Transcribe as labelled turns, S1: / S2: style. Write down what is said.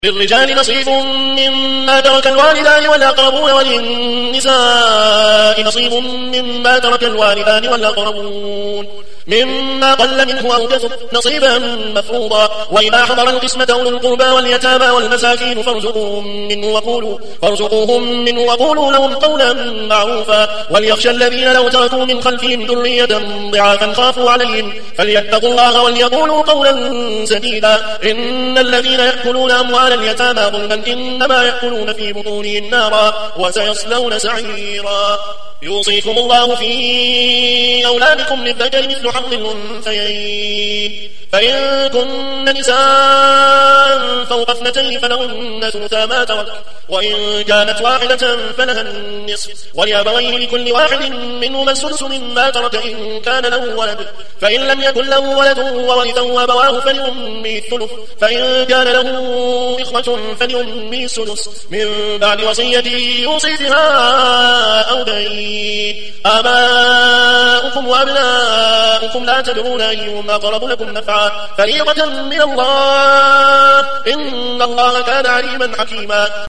S1: للرجال نصيب مما ترك الوالدان والأقربون وللنساء نصيب مما ترك الوالدان والأقربون مما قل منه أو كثر نصيبا مفروضا. وإذا حضر القسمة أولو القربى واليتامى والمساكين فارزقوهم منه وقولوا لهم قولا معروفا. وليخشى الذين لو تركوا من خلفهم ذرية ضعافا خافوا عليهم فليتقوا الله وليقولوا قولا سديدا. إن الذين يأكلون أموال اليتامى ظلما إنما يأكلون في بطونهم نارا وسيصلون سعيرا. يوصيكم الله في أولادكم للذكر مثل حظ الأنثيين فإن كن نساء فوق اثنتين فلهن ثلثا ما ترك وإن كانت واحدة فلها النصف ولأبويه لكل واحد منهما السدس مما ترك إن كان له ولد فإن لم يكن له ولد وورثه أبواه فلأمه الثلث فإن كان له إخوة فلأمه السدس من بعد وصية يوصي بها أو دين. آباؤكم وأبناؤكم لا تدرون أيهما أقرب لكم نفعا فريضة من الله إن الله كان عليما حكيما.